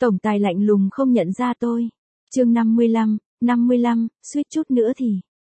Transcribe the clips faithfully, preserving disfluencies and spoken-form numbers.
Tổng tài lạnh lùng không nhận ra tôi. Chương năm mươi lăm, năm mươi lăm, suýt chút nữa thì.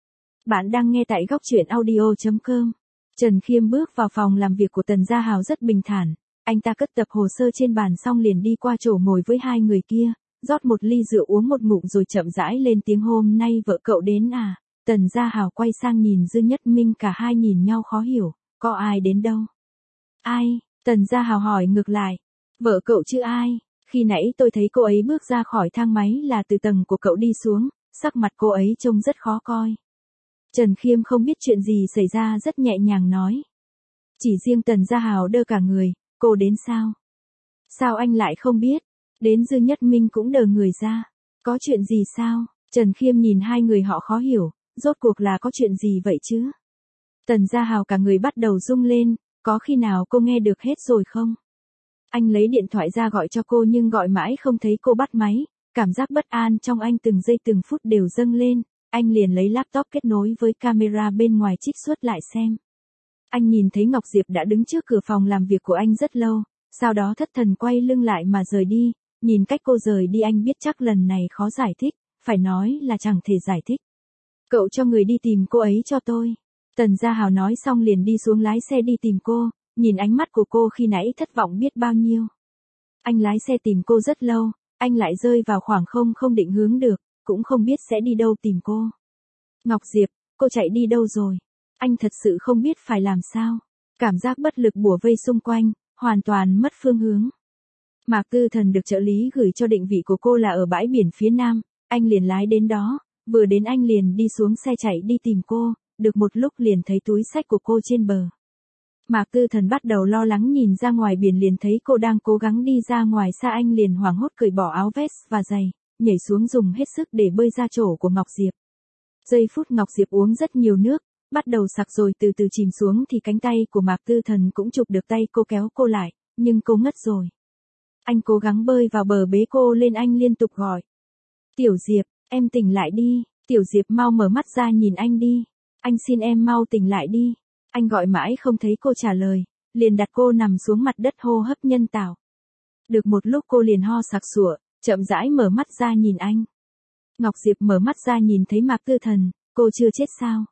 Bạn đang nghe tại góc truyện audio chấm com. Trần Khiêm bước vào phòng làm việc của Tần Gia Hào rất bình thản, anh ta cất tập hồ sơ trên bàn xong liền đi qua chỗ ngồi với hai người kia, rót một ly rượu uống một ngụm rồi chậm rãi lên tiếng hôm nay vợ cậu đến à. Tần Gia Hào quay sang nhìn Dư Nhất Minh, cả hai nhìn nhau khó hiểu, có ai đến đâu? Ai? Tần Gia Hào hỏi ngược lại. Vợ cậu chứ ai? Khi nãy tôi thấy cô ấy bước ra khỏi thang máy là từ tầng của cậu đi xuống, sắc mặt cô ấy trông rất khó coi. Trần Khiêm không biết chuyện gì xảy ra rất nhẹ nhàng nói. Chỉ riêng Tần Gia Hào đơ cả người, cô đến sao? Sao anh lại không biết? Đến Dư Nhất Minh cũng đờ người ra. Có chuyện gì sao? Trần Khiêm nhìn hai người họ khó hiểu, rốt cuộc là có chuyện gì vậy chứ? Tần Gia Hào cả người bắt đầu rung lên, có khi nào cô nghe được hết rồi không? Anh lấy điện thoại ra gọi cho cô nhưng gọi mãi không thấy cô bắt máy, cảm giác bất an trong anh từng giây từng phút đều dâng lên, anh liền lấy laptop kết nối với camera bên ngoài trích xuất lại xem. Anh nhìn thấy Ngọc Diệp đã đứng trước cửa phòng làm việc của anh rất lâu, sau đó thất thần quay lưng lại mà rời đi, nhìn cách cô rời đi anh biết chắc lần này khó giải thích, phải nói là chẳng thể giải thích. Cậu cho người đi tìm cô ấy cho tôi. Tần Gia Hào nói xong liền đi xuống lái xe đi tìm cô, nhìn ánh mắt của cô khi nãy thất vọng biết bao nhiêu. Anh lái xe tìm cô rất lâu, anh lại rơi vào khoảng không không định hướng được, cũng không biết sẽ đi đâu tìm cô. Ngọc Diệp, cô chạy đi đâu rồi? Anh thật sự không biết phải làm sao. Cảm giác bất lực bủa vây xung quanh, hoàn toàn mất phương hướng. Mạc Tư Thần được trợ lý gửi cho định vị của cô là ở bãi biển phía nam, anh liền lái đến đó, vừa đến anh liền đi xuống xe chạy đi tìm cô, được một lúc liền thấy túi xách của cô trên bờ. Mạc Tư Thần bắt đầu lo lắng nhìn ra ngoài biển liền thấy cô đang cố gắng đi ra ngoài xa anh liền hoảng hốt cởi bỏ áo vest và giày, nhảy xuống dùng hết sức để bơi ra chỗ của Ngọc Diệp. Giây phút Ngọc Diệp uống rất nhiều nước, bắt đầu sặc rồi từ từ chìm xuống thì cánh tay của Mạc Tư Thần cũng chụp được tay cô kéo cô lại, nhưng cô ngất rồi. Anh cố gắng bơi vào bờ bế cô lên anh liên tục gọi. Tiểu Diệp, em tỉnh lại đi, Tiểu Diệp mau mở mắt ra nhìn anh đi, anh xin em mau tỉnh lại đi. Anh gọi mãi không thấy cô trả lời, liền đặt cô nằm xuống mặt đất hô hấp nhân tạo. Được một lúc cô liền ho sặc sụa, chậm rãi mở mắt ra nhìn anh. Ngọc Diệp mở mắt ra nhìn thấy Mạc Tư Thần, cô chưa chết sao?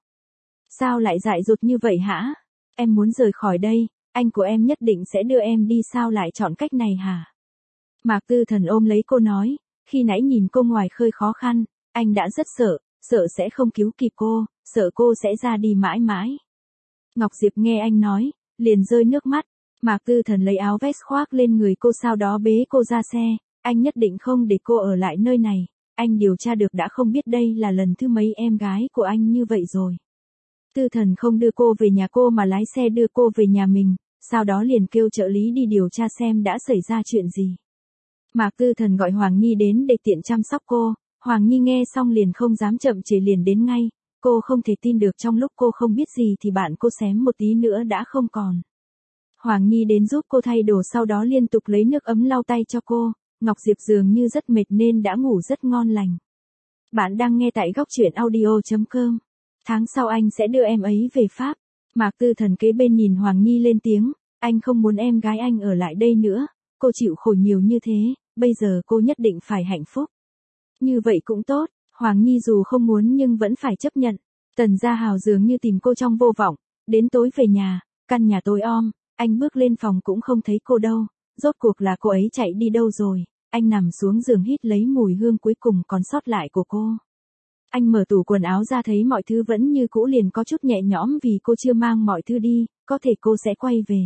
Sao lại dại dột như vậy hả? Em muốn rời khỏi đây, anh của em nhất định sẽ đưa em đi, sao lại chọn cách này hả? Mạc Tư Thần ôm lấy cô nói, khi nãy nhìn cô ngoài khơi khó khăn, anh đã rất sợ, sợ sẽ không cứu kịp cô, sợ cô sẽ ra đi mãi mãi. Ngọc Diệp nghe anh nói, liền rơi nước mắt, Mạc Tư Thần lấy áo vest khoác lên người cô sau đó bế cô ra xe, anh nhất định không để cô ở lại nơi này, anh điều tra được đã không biết đây là lần thứ mấy em gái của anh như vậy rồi. Tư Thần không đưa cô về nhà cô mà lái xe đưa cô về nhà mình, sau đó liền kêu trợ lý đi điều tra xem đã xảy ra chuyện gì. Mạc Tư Thần gọi Hoàng Nhi đến để tiện chăm sóc cô, Hoàng Nhi nghe xong liền không dám chậm trễ liền đến ngay. Cô không thể tin được trong lúc cô không biết gì thì bạn cô xém một tí nữa đã không còn. Hoàng Nhi đến giúp cô thay đồ sau đó liên tục lấy nước ấm lau tay cho cô, Ngọc Diệp dường như rất mệt nên đã ngủ rất ngon lành. Bạn đang nghe tại góc truyện audio chấm com. Tháng sau anh sẽ đưa em ấy về Pháp. Mạc Tư Thần kế bên nhìn Hoàng Nhi lên tiếng, anh không muốn em gái anh ở lại đây nữa, cô chịu khổ nhiều như thế, bây giờ cô nhất định phải hạnh phúc. Như vậy cũng tốt. Hoàng Nhi dù không muốn nhưng vẫn phải chấp nhận. Tần Gia Hào dường như tìm cô trong vô vọng, đến tối về nhà, căn nhà tối om, anh bước lên phòng cũng không thấy cô đâu, rốt cuộc là cô ấy chạy đi đâu rồi, anh nằm xuống giường hít lấy mùi hương cuối cùng còn sót lại của cô. Anh mở tủ quần áo ra thấy mọi thứ vẫn như cũ liền có chút nhẹ nhõm vì cô chưa mang mọi thứ đi, có thể cô sẽ quay về.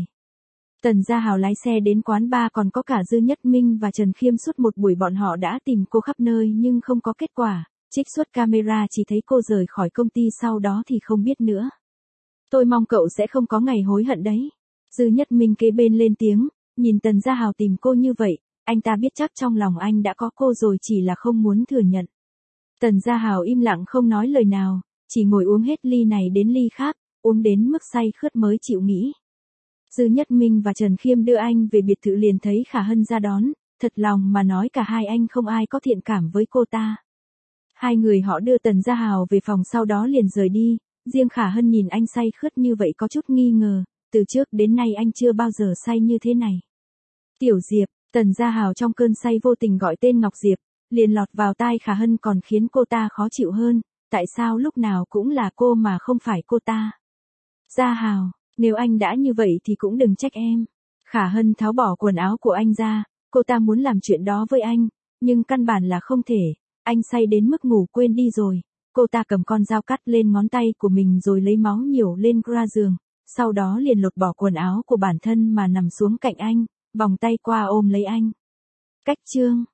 Tần Gia Hào lái xe đến quán bar còn có cả Dư Nhất Minh và Trần Khiêm suốt một buổi bọn họ đã tìm cô khắp nơi nhưng không có kết quả. Trích xuất camera chỉ thấy cô rời khỏi công ty sau đó thì không biết nữa. Tôi mong cậu sẽ không có ngày hối hận đấy. Dư Nhất Minh kế bên lên tiếng, nhìn Tần Gia Hào tìm cô như vậy, anh ta biết chắc trong lòng anh đã có cô rồi chỉ là không muốn thừa nhận. Tần Gia Hào im lặng không nói lời nào, chỉ ngồi uống hết ly này đến ly khác, uống đến mức say khướt mới chịu nghĩ. Dư Nhất Minh và Trần Khiêm đưa anh về biệt thự liền thấy Khả Hân ra đón, thật lòng mà nói cả hai anh không ai có thiện cảm với cô ta. Hai người họ đưa Tần Gia Hào về phòng sau đó liền rời đi, riêng Khả Hân nhìn anh say khướt như vậy có chút nghi ngờ, từ trước đến nay anh chưa bao giờ say như thế này. Tiểu Diệp, Tần Gia Hào trong cơn say vô tình gọi tên Ngọc Diệp, liền lọt vào tai Khả Hân còn khiến cô ta khó chịu hơn, tại sao lúc nào cũng là cô mà không phải cô ta. Gia Hào, nếu anh đã như vậy thì cũng đừng trách em. Khả Hân tháo bỏ quần áo của anh ra, cô ta muốn làm chuyện đó với anh, nhưng căn bản là không thể, anh say đến mức ngủ quên đi rồi. Cô ta cầm con dao cắt lên ngón tay của mình rồi lấy máu nhiều lên ga giường, sau đó liền lột bỏ quần áo của bản thân mà nằm xuống cạnh anh, vòng tay qua ôm lấy anh. Cách chương